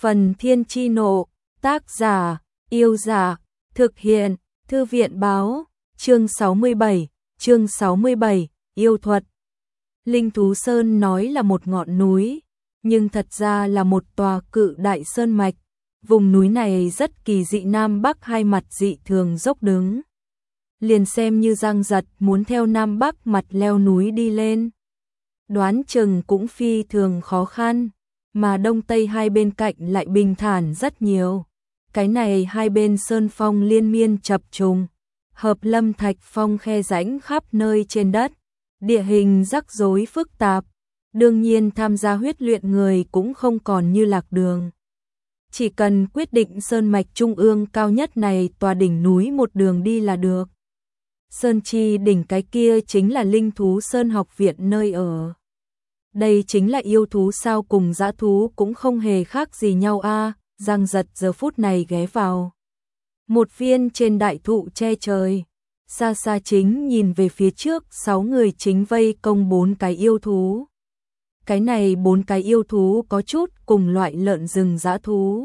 Phần Thiên Chi Nộ, tác giả, Yêu Dạ, thực hiện, Thư viện Báo, chương 67, Yêu Thuật. Linh Thú Sơn nói là một ngọn núi, nhưng thật ra là một tòa cự đại sơn mạch. Vùng núi này rất kỳ dị, Nam Bắc hai mặt dị thường dốc đứng. Liền xem như Giang Giật muốn theo Nam Bắc mặt leo núi đi lên, đoán chừng cũng phi thường khó khăn, mà Đông Tây hai bên cạnh lại bình thản rất nhiều. Cái này hai bên sơn phong liên miên chập trùng, hợp lâm thạch phong khe rãnh khắp nơi trên đất, địa hình rắc rối phức tạp, đương nhiên tham gia huyết luyện người cũng không còn như lạc đường. Chỉ cần quyết định sơn mạch trung ương cao nhất này tòa đỉnh núi một đường đi là được. Sơn chi đỉnh, cái kia chính là Linh Thú Sơn học viện nơi ở. Đây chính là yêu thú sao, cùng dã thú cũng không hề khác gì nhau a. Giang Giật giờ phút này ghé vào một viên trên đại thụ che trời, xa xa chính nhìn về phía trước, 6 người chính vây công 4 cái yêu thú. Cái này 4 cái yêu thú có chút cùng loại lợn rừng dã thú,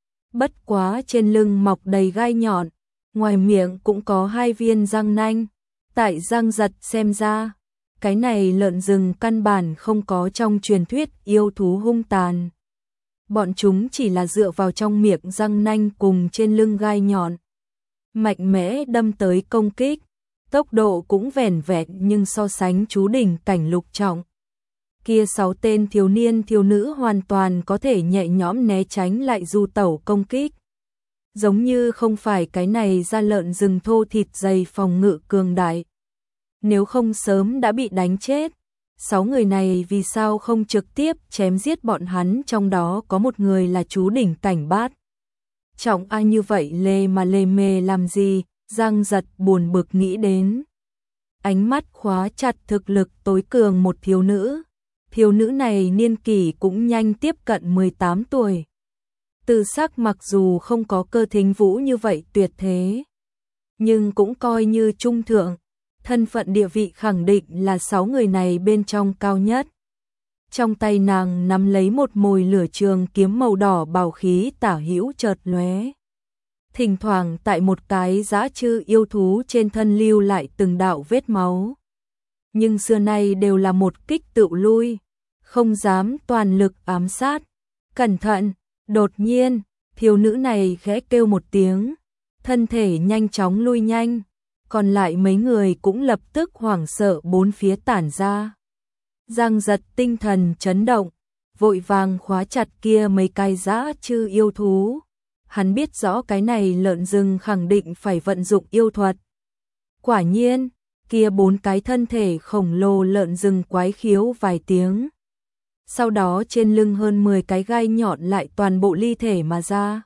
bất quá trên lưng mọc đầy gai nhọn, ngoài miệng cũng có 2 viên răng nanh. Tại Giang Giật xem ra, cái này lợn rừng căn bản không có trong truyền thuyết yêu thú hung tàn. Bọn chúng chỉ là dựa vào trong miệng răng nanh cùng trên lưng gai nhọn, mạnh mẽ đâm tới công kích, tốc độ cũng vẻn vẹn nhưng so sánh chú đỉnh cảnh lục trọng kia 6 tên thiếu niên thiếu nữ hoàn toàn có thể nhẹ nhõm né tránh lại du tẩu công kích. Giống như không phải cái này da lợn rừng thô thịt dày phòng ngự cường đại, nếu không sớm đã bị đánh chết. 6 người này vì sao không trực tiếp chém giết bọn hắn, trong đó có một người là chú đỉnh cảnh bát trọng, ai như vậy lê mề làm gì? Giang Giật buồn bực nghĩ đến. Ánh mắt khóa chặt thực lực tối cường một thiếu nữ. Thiếu nữ này niên kỷ cũng nhanh tiếp cận 18 tuổi. Từ sắc mặc dù không có Cơ Thính Vũ như vậy tuyệt thế, nhưng cũng coi như trung thượng. Thân phận địa vị khẳng định là 6 người này bên trong cao nhất. Trong tay nàng nắm lấy một mồi lửa trường kiếm màu đỏ, bảo khí tả hữu chợt lóe. Thỉnh thoảng tại một cái dã chư yêu thú trên thân lưu lại từng đạo vết máu. Nhưng xưa nay đều là một kích tựu lui, không dám toàn lực ám sát. Cẩn thận! Đột nhiên, thiếu nữ này khẽ kêu một tiếng, thân thể nhanh chóng lui nhanh. Còn lại mấy người cũng lập tức hoảng sợ bốn phía tản ra. Giang Giật tinh thần chấn động, vội vàng khóa chặt kia mấy cái dã chư yêu thú. Hắn biết rõ cái này lợn rừng khẳng định phải vận dụng yêu thuật. Quả nhiên, kia 4 cái thân thể khổng lồ lợn rừng quái khiếu vài tiếng. Sau đó trên lưng hơn 10 cái gai nhọn lại toàn bộ ly thể mà ra,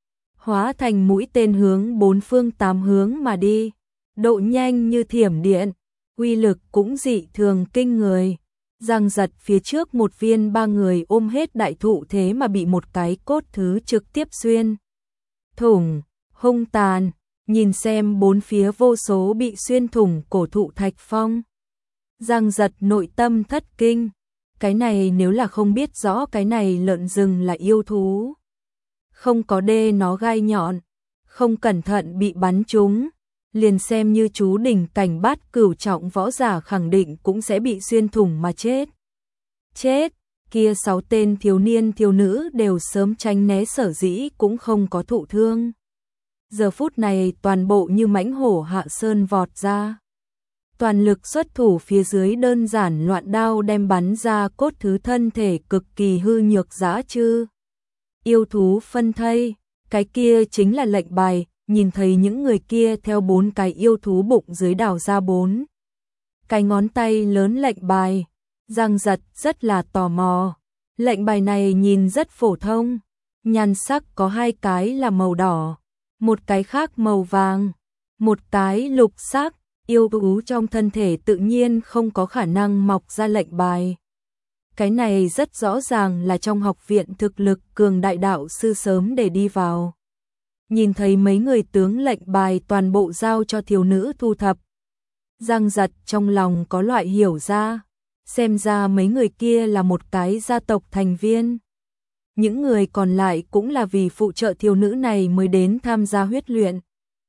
hóa thành mũi tên hướng 4 phương 8 hướng mà đi. Độ nhanh như thiểm điện, uy lực cũng dị thường kinh người. Giang Giật phía trước một viên 3 người ôm hết đại thụ thế mà bị một cái cốt thứ trực tiếp xuyên thủng, hung tàn. Nhìn xem 4 phía vô số bị xuyên thủng cổ thụ thạch phong, Giang Giật nội tâm thất kinh. Cái này nếu là không biết rõ cái này lợn rừng là yêu thú, không có đê nó gai nhọn, không cẩn thận bị bắn trúng, liền xem như chú đỉnh cảnh bát cửu trọng võ giả khẳng định cũng sẽ bị xuyên thủng mà chết. Chết, kia 6 tên thiếu niên thiếu nữ đều sớm tránh né, sở dĩ cũng không có thụ thương. Giờ phút này toàn bộ như mãnh hổ hạ sơn vọt ra, toàn lực xuất thủ, phía dưới đơn giản loạn đao đem bắn ra cốt thứ thân thể cực kỳ hư nhược dã chư yêu thú phân thây. Cái kia chính là lệnh bài. Nhìn thấy những người kia theo 4 cái yêu thú bụng dưới đào ra 4 cái ngón tay lớn lệnh bài, Giang Giật rất là tò mò. Lệnh bài này nhìn rất phổ thông, nhan sắc có 2 cái là màu đỏ, một cái khác màu vàng, một cái lục sắc. Yêu thú trong thân thể tự nhiên không có khả năng mọc ra lệnh bài. Cái này rất rõ ràng là trong học viện thực lực cường đại đạo sư sớm để đi vào. Nhìn thấy mấy người tướng lệnh bài toàn bộ giao cho thiếu nữ thu thập, Giang Giật trong lòng có loại hiểu ra, xem ra mấy người kia là một cái gia tộc thành viên. những người còn lại cũng là vì phụ trợ thiếu nữ này mới đến tham gia huyết luyện.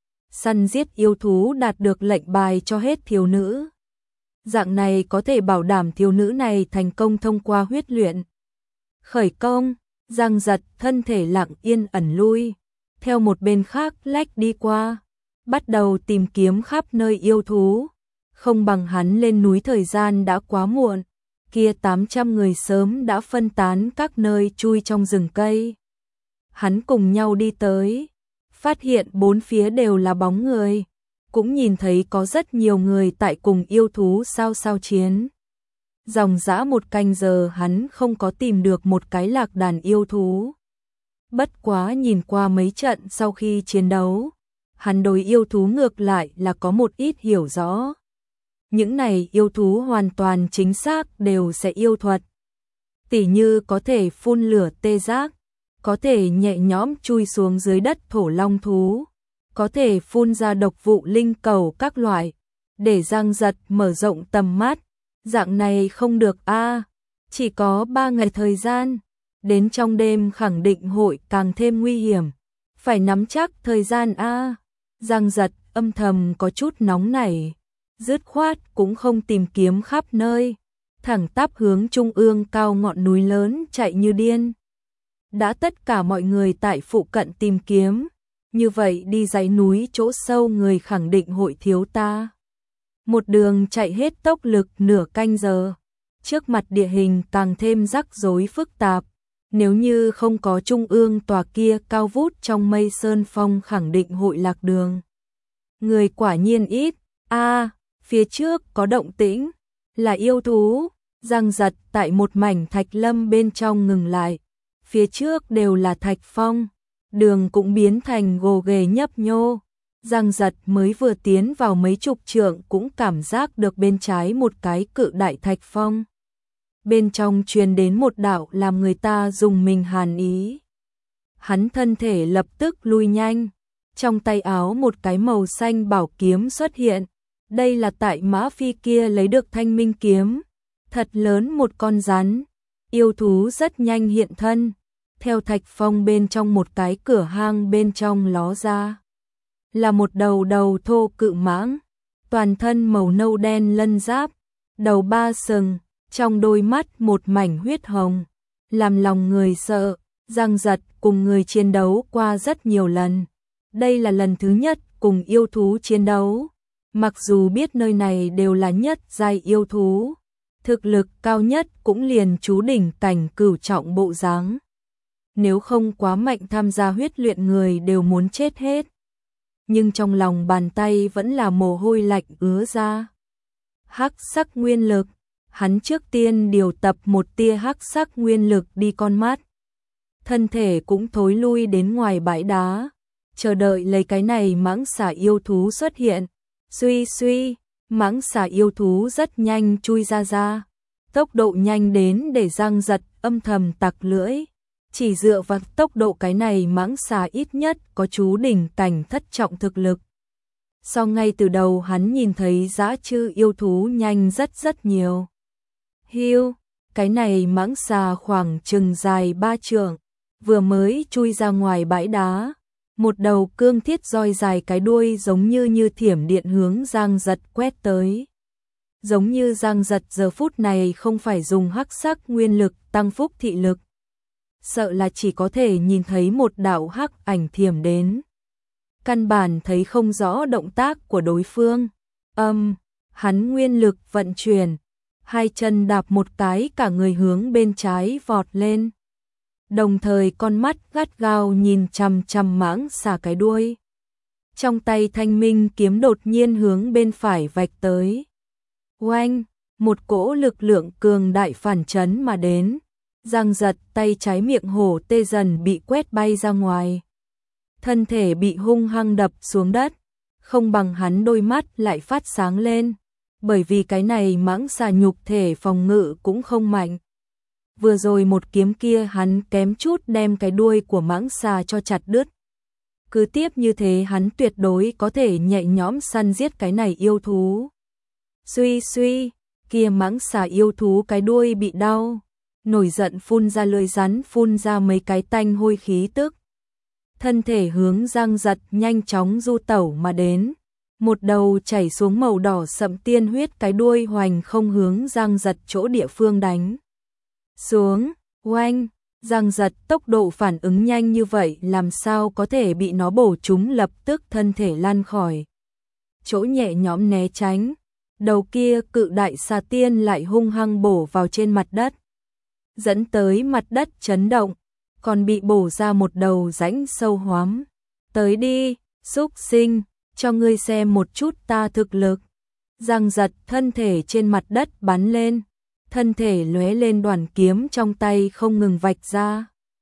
Săn giết yêu thú đạt được lệnh bài cho hết thiếu nữ. Dạng này có thể bảo đảm thiếu nữ này thành công thông qua huyết luyện. Khởi công, Giang Giật thân thể lặng yên ẩn lui, theo một bên khác lách đi qua, bắt đầu tìm kiếm khắp nơi yêu thú. Không bằng hắn lên núi thời gian đã quá muộn, kia 800 người sớm đã phân tán các nơi chui trong rừng cây. Hắn cùng nhau đi tới, phát hiện bốn phía đều là bóng người, cũng nhìn thấy có rất nhiều người tại cùng yêu thú sao chiến. Dòng dã một canh giờ hắn không có tìm được một cái lạc đàn yêu thú. Bất quá nhìn qua mấy trận sau khi chiến đấu, hắn đối yêu thú ngược lại là có một ít hiểu rõ. Những này yêu thú hoàn toàn chính xác đều sẽ yêu thuật. Tỉ như có thể phun lửa tê giác, có thể nhẹ nhõm chui xuống dưới đất thổ long thú, có thể phun ra độc vụ linh cầu các loại, để Giang Giật mở rộng tầm mắt. Dạng này không được a, chỉ có 3 ngày thời gian, đến trong đêm khẳng định hội càng thêm nguy hiểm, phải nắm chắc thời gian a. Giang Giật âm thầm có chút nóng nảy, dứt khoát cũng không tìm kiếm khắp nơi, thẳng tắp hướng trung ương cao ngọn núi lớn chạy như điên. Đã tất cả mọi người tại phụ cận tìm kiếm, như vậy đi dãy núi chỗ sâu người khẳng định hội thiếu ta. Một đường chạy hết tốc lực nửa canh giờ, trước mặt địa hình càng thêm rắc rối phức tạp, nếu như không có trung ương tòa kia cao vút trong mây sơn phong khẳng định hội lạc đường. Người quả nhiên ít, phía trước có động tĩnh, là yêu thú. Giang Giật tại một mảnh thạch lâm bên trong ngừng lại, phía trước đều là thạch phong, đường cũng biến thành gồ ghề nhấp nhô. Giang Giật mới vừa tiến vào mấy chục trượng cũng cảm giác được bên trái một cái cự đại thạch phong. Bên trong truyền đến một đạo làm người ta dùng mình hàn ý. Hắn thân thể lập tức lui nhanh, trong tay áo một cái màu xanh bảo kiếm xuất hiện. Đây là tại Mã Phi kia lấy được thanh minh kiếm. Thật lớn một con rắn, yêu thú rất nhanh hiện thân, theo thạch phong bên trong một cái cửa hang bên trong ló ra. Là một đầu thô cự mãng, toàn thân màu nâu đen lân giáp, đầu 3 sừng, trong đôi mắt một mảnh huyết hồng, làm lòng người sợ. Giang Giật cùng người chiến đấu qua rất nhiều lần, đây là lần thứ nhất cùng yêu thú chiến đấu. Mặc dù biết nơi này đều là nhất giai yêu thú, thực lực cao nhất cũng liền chú đỉnh cảnh cửu trọng bộ dáng. Nếu không quá mạnh tham gia huyết luyện người đều muốn chết hết. Nhưng trong lòng bàn tay vẫn là mồ hôi lạnh ứa ra. Hắc sắc nguyên lực, hắn trước tiên điều tập một tia hắc sắc nguyên lực đi con mắt. Thân thể cũng thối lui đến ngoài bãi đá, chờ đợi lấy cái này mãng xà yêu thú xuất hiện. Suy, mãng xà yêu thú rất nhanh chui ra, tốc độ nhanh đến để Giang Giật âm thầm tặc lưỡi. Chỉ dựa vào tốc độ cái này mãng xà ít nhất có chú đỉnh cảnh thất trọng thực lực. Sau ngay từ đầu hắn nhìn thấy dã chư yêu thú nhanh rất nhiều. Hiu, cái này mãng xà khoảng chừng dài 3 trượng, vừa mới chui ra ngoài bãi đá. Một đầu cương thiết roi dài cái đuôi giống như thiểm điện hướng Giang Giật quét tới. Giống như Giang Giật giờ phút này không phải dùng hắc sắc nguyên lực tăng phúc thị lực. Sợ là chỉ có thể nhìn thấy một đạo hắc ảnh thiểm đến. Căn bản thấy không rõ động tác của đối phương. Hắn nguyên lực vận chuyển, hai chân đạp một cái cả người hướng bên trái vọt lên. Đồng thời con mắt gắt gao nhìn chằm chằm mãng xà cái đuôi. Trong tay thanh minh kiếm đột nhiên hướng bên phải vạch tới. Oanh, một cỗ lực lượng cường đại phản chấn mà đến. Giang Giật tay trái miệng hổ tê dần bị quét bay ra ngoài. Thân thể bị hung hăng đập xuống đất, không bằng hắn đôi mắt lại phát sáng lên. Bởi vì cái này mãng xà nhục thể phòng ngự cũng không mạnh. Vừa rồi một kiếm kia hắn kém chút đem cái đuôi của mãng xà cho chặt đứt. Cứ tiếp như thế hắn tuyệt đối có thể nhẹ nhõm săn giết cái này yêu thú. Suy, kia mãng xà yêu thú cái đuôi bị đau. nổi giận phun ra lưỡi rắn, phun ra mấy cái tanh hôi khí tức. Thân thể hướng Giang Giật nhanh chóng du tẩu mà đến. Một đầu chảy xuống màu đỏ sậm tiên huyết, cái đuôi hoành không hướng Giang Giật chỗ địa phương đánh xuống. Oanh, Giang Giật tốc độ phản ứng nhanh như vậy làm sao có thể bị nó bổ trúng, lập tức thân thể lăn khỏi chỗ, nhẹ nhõm né tránh. Đầu kia cự đại xà tiên lại hung hăng bổ vào trên mặt đất, dẫn tới mặt đất chấn động, còn bị bổ ra một đầu rãnh sâu hoắm. Tới đi, xúc sinh, cho ngươi xem một chút ta thực lực. Giang Giật thân thể trên mặt đất bắn lên, thân thể lóe lên, đoàn kiếm trong tay không ngừng vạch ra.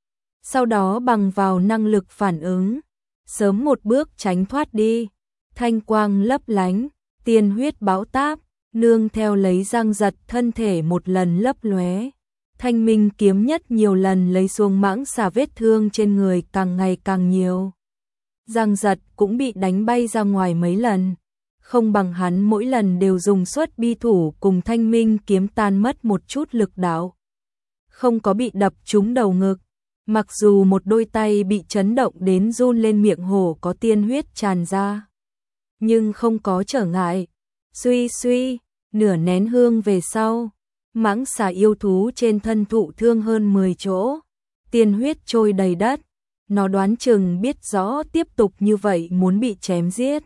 Sau đó bằng vào năng lực phản ứng, sớm một bước tránh thoát đi. Thanh quang lấp lánh, tiên huyết bão táp, nương theo lấy Giang Giật thân thể một lần lấp lóe. Thanh minh kiếm nhất nhiều lần lấy xuống mãng xà, vết thương trên người càng ngày càng nhiều. Giang Giật cũng bị đánh bay ra ngoài mấy lần, không bằng hắn mỗi lần đều dùng xuất bi thủ cùng thanh minh kiếm tan mất một chút lực đạo. Không có bị đập trúng đầu ngực, mặc dù một đôi tay bị chấn động đến run lên, miệng hổ có tiên huyết tràn ra, nhưng không có trở ngại. Suy suy, nửa nén hương về sau, mãng xà yêu thú trên thân thụ thương hơn 10 chỗ, tiên huyết trôi đầy đất. Nó đoán chừng biết rõ tiếp tục như vậy muốn bị chém giết.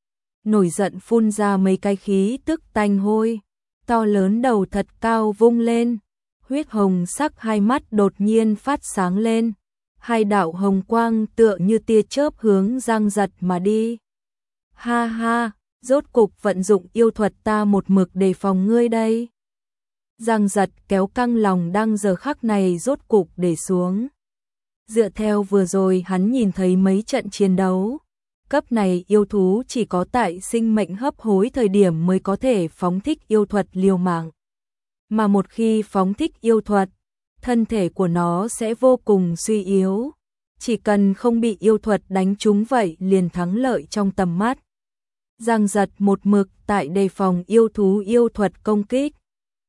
Nổi giận phun ra mấy cái khí tức tanh hôi, to lớn đầu thật cao vung lên, huyết hồng sắc hai mắt đột nhiên phát sáng lên, hai đạo hồng quang tựa như tia chớp hướng Giang Giật mà đi. Ha ha, rốt cục vận dụng yêu thuật ta một mực đề phòng ngươi đây. Giang Giật kéo căng lòng đang giờ khắc này rốt cục để xuống. Dựa theo vừa rồi hắn nhìn thấy mấy trận chiến đấu, cấp này yêu thú chỉ có tại sinh mệnh hấp hối thời điểm mới có thể phóng thích yêu thuật liều mạng. Mà một khi phóng thích yêu thuật, thân thể của nó sẽ vô cùng suy yếu. Chỉ cần không bị yêu thuật đánh trúng vậy liền thắng lợi trong tầm mắt. Giang Giật một mực tại đề phòng yêu thú yêu thuật công kích.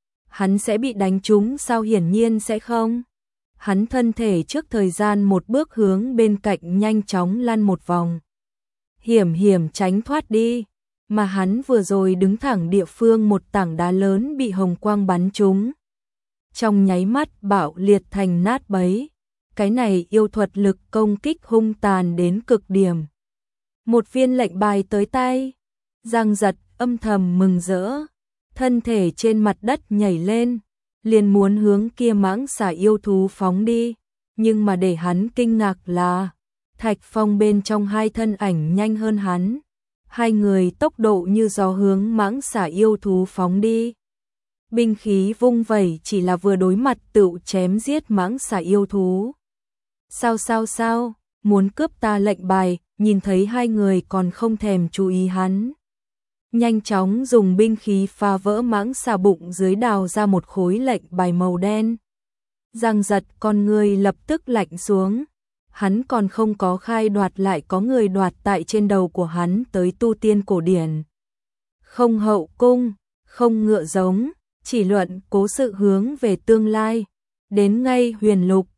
Hắn sẽ bị đánh trúng sao? Hiển nhiên sẽ không. Hắn thân thể trước thời gian một bước hướng bên cạnh nhanh chóng lăn một vòng, hiểm hiểm tránh thoát đi, mà hắn vừa rồi đứng thẳng địa phương một tảng đá lớn bị hồng quang bắn trúng. Trong nháy mắt bạo liệt thành nát bấy, cái này yêu thuật lực công kích hung tàn đến cực điểm. Một viên lệnh bài tới tay, Giang Giật âm thầm mừng rỡ, thân thể trên mặt đất nhảy lên, liền muốn hướng kia mãng xà yêu thú phóng đi, nhưng mà để hắn kinh ngạc là Thạch Phong bên trong hai thân ảnh nhanh hơn hắn, hai người tốc độ như gió hướng mãng xà yêu thú phóng đi. Binh khí vung vẩy chỉ là vừa đối mặt tựu chém giết mãng xà yêu thú. Sao, muốn cướp ta lệnh bài? Nhìn thấy hai người còn không thèm chú ý hắn, nhanh chóng dùng binh khí phá vỡ mãng xà bụng dưới, đào ra một khối lệnh bài màu đen. Giang Giật con người lập tức lạnh xuống, hắn còn không có khai đoạt lại có người đoạt tại trên đầu của hắn tới tu tiên cổ điển. Không hậu cung, không ngựa giống, chỉ luận cố sự hướng về tương lai, đến ngay huyền lục,